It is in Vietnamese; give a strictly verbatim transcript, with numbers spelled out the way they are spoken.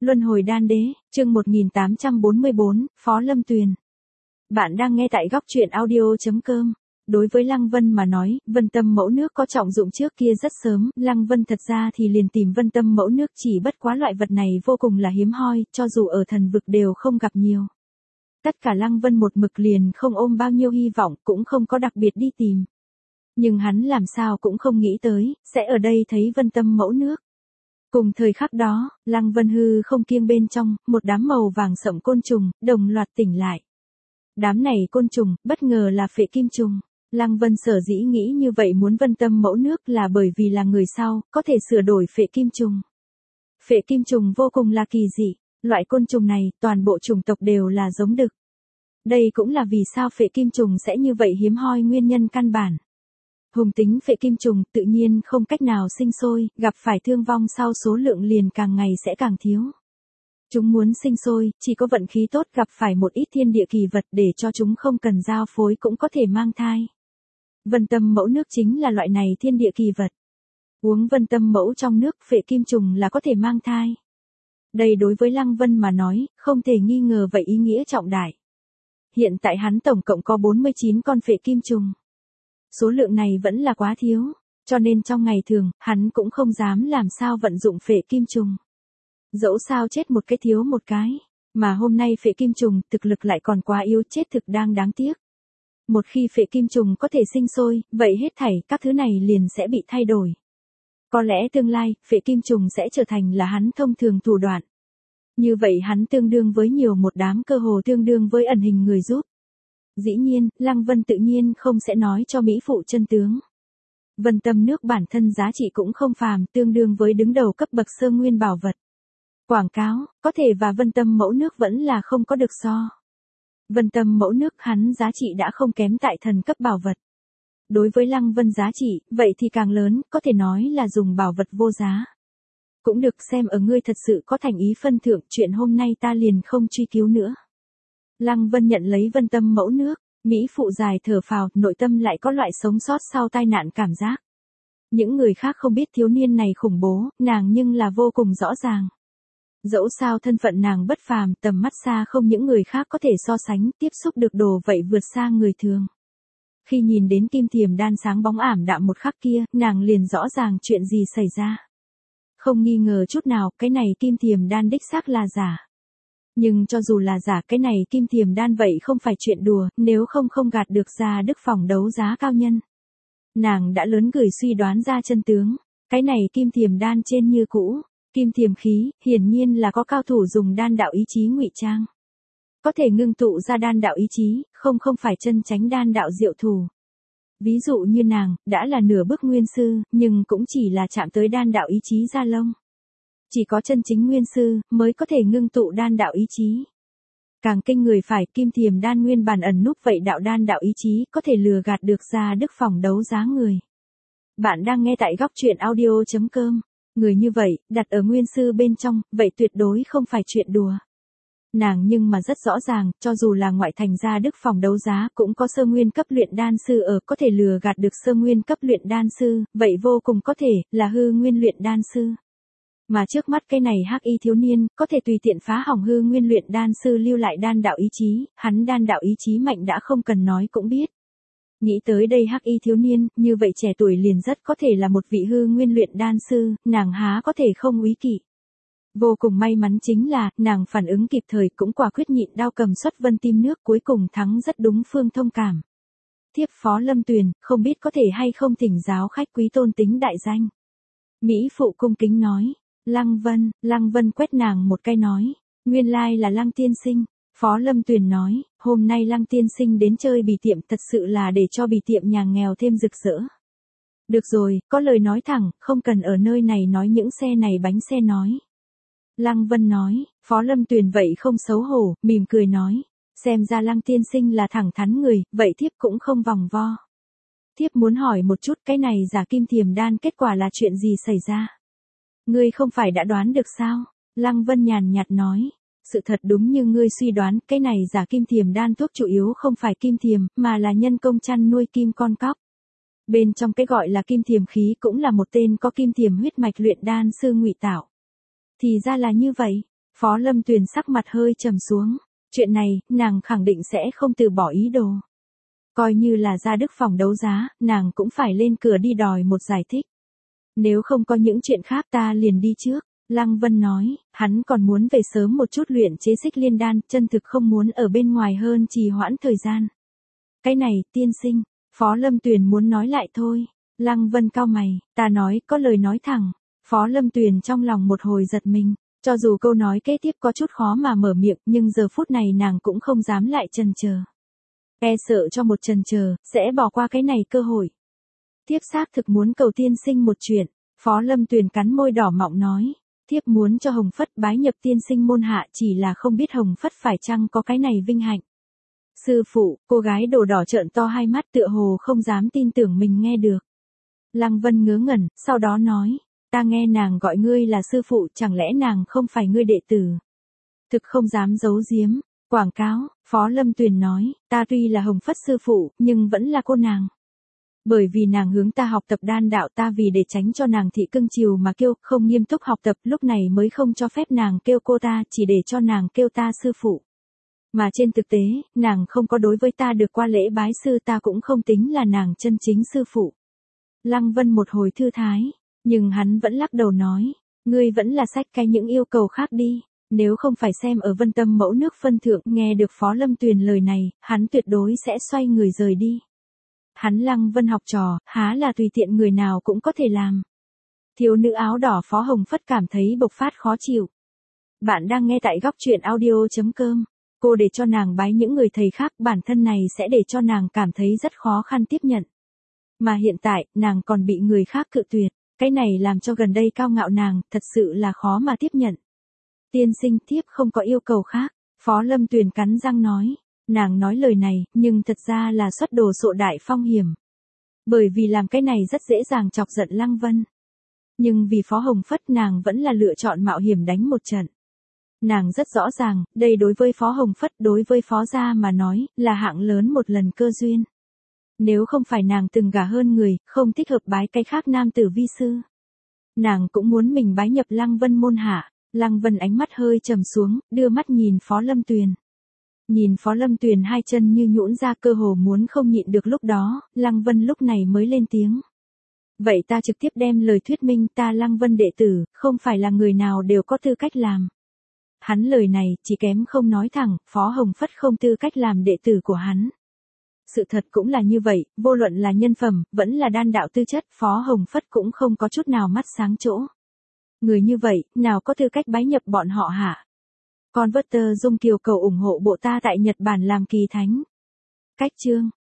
Luân hồi đan đế, chương một nghìn tám trăm bốn mươi bốn, Phó Lâm Tuyền. Bạn đang nghe tại góc truyện audio chấm com. Đối với Lăng Vân mà nói, Vân Tâm mẫu nước có trọng dụng trước kia rất sớm, Lăng Vân thật ra thì liền tìm Vân Tâm mẫu nước, chỉ bất quá loại vật này vô cùng là hiếm hoi, cho dù ở thần vực đều không gặp nhiều. Tất cả Lăng Vân một mực liền không ôm bao nhiêu hy vọng, cũng không có đặc biệt đi tìm. Nhưng hắn làm sao cũng không nghĩ tới, sẽ ở đây thấy Vân Tâm mẫu nước. Cùng thời khắc đó, Lăng Vân hư không kiêng bên trong, một đám màu vàng sẫm côn trùng, đồng loạt tỉnh lại. Đám này côn trùng, bất ngờ là phệ kim trùng. Lăng Vân sở dĩ nghĩ như vậy muốn Vân Tâm mẫu nước là bởi vì là người sau, có thể sửa đổi phệ kim trùng. Phệ kim trùng vô cùng là kỳ dị, loại côn trùng này, toàn bộ chủng tộc đều là giống đực. Đây cũng là vì sao phệ kim trùng sẽ như vậy hiếm hoi nguyên nhân căn bản. Hùng tính phệ kim trùng tự nhiên không cách nào sinh sôi, gặp phải thương vong sau số lượng liền càng ngày sẽ càng thiếu. Chúng muốn sinh sôi, chỉ có vận khí tốt gặp phải một ít thiên địa kỳ vật để cho chúng không cần giao phối cũng có thể mang thai. Vân Tâm mẫu nước chính là loại này thiên địa kỳ vật. Uống Vân Tâm mẫu trong nước phệ kim trùng là có thể mang thai. Đây đối với Lăng Vân mà nói, không thể nghi ngờ vậy ý nghĩa trọng đại. Hiện tại hắn tổng cộng có bốn mươi chín con phệ kim trùng. Số lượng này vẫn là quá thiếu, cho nên trong ngày thường, hắn cũng không dám làm sao vận dụng phệ kim trùng. Dẫu sao chết một cái thiếu một cái, mà hôm nay phệ kim trùng thực lực lại còn quá yếu, chết thực đang đáng tiếc. Một khi phệ kim trùng có thể sinh sôi, vậy hết thảy các thứ này liền sẽ bị thay đổi. Có lẽ tương lai, phệ kim trùng sẽ trở thành là hắn thông thường thủ đoạn. Như vậy hắn tương đương với nhiều một đám cơ hồ tương đương với ẩn hình người giúp. Dĩ nhiên, Lăng Vân tự nhiên không sẽ nói cho Mỹ phụ chân tướng. Vân Tâm nước bản thân giá trị cũng không phàm, tương đương với đứng đầu cấp bậc sơ nguyên bảo vật. Quảng cáo, có thể và Vân Tâm mẫu nước vẫn là không có được so. Vân Tâm mẫu nước hắn giá trị đã không kém tại thần cấp bảo vật. Đối với Lăng Vân giá trị, vậy thì càng lớn, có thể nói là dùng bảo vật vô giá. Cũng được, xem ở ngươi thật sự có thành ý phân thượng, chuyện hôm nay ta liền không truy cứu nữa. Lăng Vân nhận lấy Vân Tâm mẫu nước, Mỹ phụ dài thở phào, nội tâm lại có loại sống sót sau tai nạn cảm giác. Những người khác không biết thiếu niên này khủng bố, nàng nhưng là vô cùng rõ ràng. Dẫu sao thân phận nàng bất phàm, tầm mắt xa không những người khác có thể so sánh, tiếp xúc được đồ vậy vượt xa người thường. Khi nhìn đến kim thiềm đan sáng bóng ảm đạm một khắc kia, nàng liền rõ ràng chuyện gì xảy ra. Không nghi ngờ chút nào, cái này kim thiềm đan đích xác là giả. Nhưng cho dù là giả, cái này kim thiềm đan vậy không phải chuyện đùa, nếu không không gạt được ra đức phòng đấu giá cao nhân. Nàng đã lớn gửi suy đoán ra chân tướng, cái này kim thiềm đan trên như cũ, kim thiềm khí, hiển nhiên là có cao thủ dùng đan đạo ý chí ngụy trang. Có thể ngưng tụ ra đan đạo ý chí, không không phải chân chánh đan đạo diệu thủ. Ví dụ như nàng, đã là nửa bước nguyên sư, nhưng cũng chỉ là chạm tới đan đạo ý chí da lông. Chỉ có chân chính nguyên sư, mới có thể ngưng tụ đan đạo ý chí. Càng kinh người phải, kim thiềm đan nguyên bản ẩn núp vậy đạo đan đạo ý chí, có thể lừa gạt được ra đức phòng đấu giá người. Bạn đang nghe tại góc truyện audio chấm com. Người như vậy, đặt ở nguyên sư bên trong, vậy tuyệt đối không phải chuyện đùa. Nàng nhưng mà rất rõ ràng, cho dù là ngoại thành gia đức phòng đấu giá, cũng có sơ nguyên cấp luyện đan sư ở, có thể lừa gạt được sơ nguyên cấp luyện đan sư, vậy vô cùng có thể, là hư nguyên luyện đan sư. Mà trước mắt cái này hắc y thiếu niên, có thể tùy tiện phá hỏng hư nguyên luyện đan sư lưu lại đan đạo ý chí, hắn đan đạo ý chí mạnh đã không cần nói cũng biết. Nghĩ tới đây hắc y thiếu niên, như vậy trẻ tuổi liền rất có thể là một vị hư nguyên luyện đan sư, nàng há có thể không úy kỵ. Vô cùng may mắn chính là, nàng phản ứng kịp thời cũng quả quyết nhịn đao cầm xuất Vân Tim nước, cuối cùng thắng rất đúng phương thông cảm. Thiếp Phó Lâm Tuyền, không biết có thể hay không thỉnh giáo khách quý tôn tính đại danh. Mỹ phụ cung kính nói. Lăng Vân, Lăng Vân quét nàng một cái nói, nguyên lai là Lăng tiên sinh. Phó Lâm Tuyền nói, hôm nay Lăng tiên sinh đến chơi bì tiệm thật sự là để cho bì tiệm nhà nghèo thêm rực rỡ. Được rồi, có lời nói thẳng, không cần ở nơi này nói những xe này bánh xe nói. Lăng Vân nói, Phó Lâm Tuyền vậy không xấu hổ, mỉm cười nói, xem ra Lăng tiên sinh là thẳng thắn người, vậy thiếp cũng không vòng vo. Thiếp muốn hỏi một chút, cái này giả kim thiềm đan kết quả là chuyện gì xảy ra? Ngươi không phải đã đoán được sao? Lăng Vân nhàn nhạt nói, sự thật đúng như ngươi suy đoán, cái này giả kim thiềm đan thuốc chủ yếu không phải kim thiềm, mà là nhân công chăn nuôi kim con cóc. Bên trong cái gọi là kim thiềm khí cũng là một tên có kim thiềm huyết mạch luyện đan sư ngụy tạo. Thì ra là như vậy. Phó Lâm Tuyền sắc mặt hơi trầm xuống. Chuyện này, nàng khẳng định sẽ không từ bỏ ý đồ. Coi như là ra Đức phòng đấu giá, nàng cũng phải lên cửa đi đòi một giải thích. Nếu không có những chuyện khác ta liền đi trước. Lăng Vân nói, hắn còn muốn về sớm một chút luyện chế Xích Liên đan, chân thực không muốn ở bên ngoài hơn trì hoãn thời gian. Cái này, tiên sinh, Phó Lâm Tuyền muốn nói lại thôi. Lăng Vân cau mày, ta nói, có lời nói thẳng. Phó Lâm Tuyền trong lòng một hồi giật mình, cho dù câu nói kế tiếp có chút khó mà mở miệng, nhưng giờ phút này nàng cũng không dám lại chần chờ. E sợ cho một chần chờ, sẽ bỏ qua cái này cơ hội. Thiếp xác thực muốn cầu tiên sinh một chuyện, Phó Lâm Tuyền cắn môi đỏ mọng nói. Thiếp muốn cho Hồng Phất bái nhập tiên sinh môn hạ, chỉ là không biết Hồng Phất phải chăng có cái này vinh hạnh. Sư phụ, cô gái đồ đỏ trợn to hai mắt tựa hồ không dám tin tưởng mình nghe được. Lăng Vân ngớ ngẩn, sau đó nói, ta nghe nàng gọi ngươi là sư phụ, chẳng lẽ nàng không phải ngươi đệ tử? Thực không dám giấu giếm, quảng cáo, Phó Lâm Tuyền nói, ta tuy là Hồng Phất sư phụ, nhưng vẫn là cô nàng. Bởi vì nàng hướng ta học tập đan đạo, ta vì để tránh cho nàng thị cưng chiều mà kêu, không nghiêm túc học tập, lúc này mới không cho phép nàng kêu cô ta, chỉ để cho nàng kêu ta sư phụ. Mà trên thực tế, nàng không có đối với ta được qua lễ bái sư, ta cũng không tính là nàng chân chính sư phụ. Lăng Vân một hồi thư thái, nhưng hắn vẫn lắc đầu nói, ngươi vẫn là xách cái những yêu cầu khác đi, nếu không phải xem ở Vân Tâm mẫu nước phân thượng. Nghe được Phó Lâm Tuyền lời này, hắn tuyệt đối sẽ xoay người rời đi. Hắn Lăng Vân học trò, há là tùy tiện người nào cũng có thể làm. Thiếu nữ áo đỏ Phó Hồng Phất cảm thấy bộc phát khó chịu. Bạn đang nghe tại góc truyện audio chấm com. Cô để cho nàng bái những người thầy khác, bản thân này sẽ để cho nàng cảm thấy rất khó khăn tiếp nhận. Mà hiện tại, nàng còn bị người khác cự tuyệt. Cái này làm cho gần đây cao ngạo nàng, thật sự là khó mà tiếp nhận. Tiên sinh, thiếp không có yêu cầu khác. Phó Lâm Tuyền cắn răng nói. Nàng nói lời này, nhưng thật ra là xuất đồ sộ đại phong hiểm. Bởi vì làm cái này rất dễ dàng chọc giận Lăng Vân. Nhưng vì Phó Hồng Phất nàng vẫn là lựa chọn mạo hiểm đánh một trận. Nàng rất rõ ràng, đây đối với Phó Hồng Phất, đối với Phó gia mà nói, là hạng lớn một lần cơ duyên. Nếu không phải nàng từng gả hơn người, không thích hợp bái cái khác nam tử vi sư. Nàng cũng muốn mình bái nhập Lăng Vân môn hạ. Lăng Vân ánh mắt hơi trầm xuống, đưa mắt nhìn Phó Lâm Tuyền. Nhìn Phó Lâm Tuyền hai chân như nhũn ra, cơ hồ muốn không nhịn được lúc đó, Lăng Vân lúc này mới lên tiếng. Vậy ta trực tiếp đem lời thuyết minh, ta Lăng Vân đệ tử, không phải là người nào đều có tư cách làm. Hắn lời này, chỉ kém không nói thẳng, Phó Hồng Phất không tư cách làm đệ tử của hắn. Sự thật cũng là như vậy, vô luận là nhân phẩm, vẫn là đan đạo tư chất, Phó Hồng Phất cũng không có chút nào mắt sáng chỗ. Người như vậy, nào có tư cách bái nhập bọn họ hả? Converter Dung Kiều cầu ủng hộ bộ ta tại Nhật Bản làm kỳ thánh. Cách chương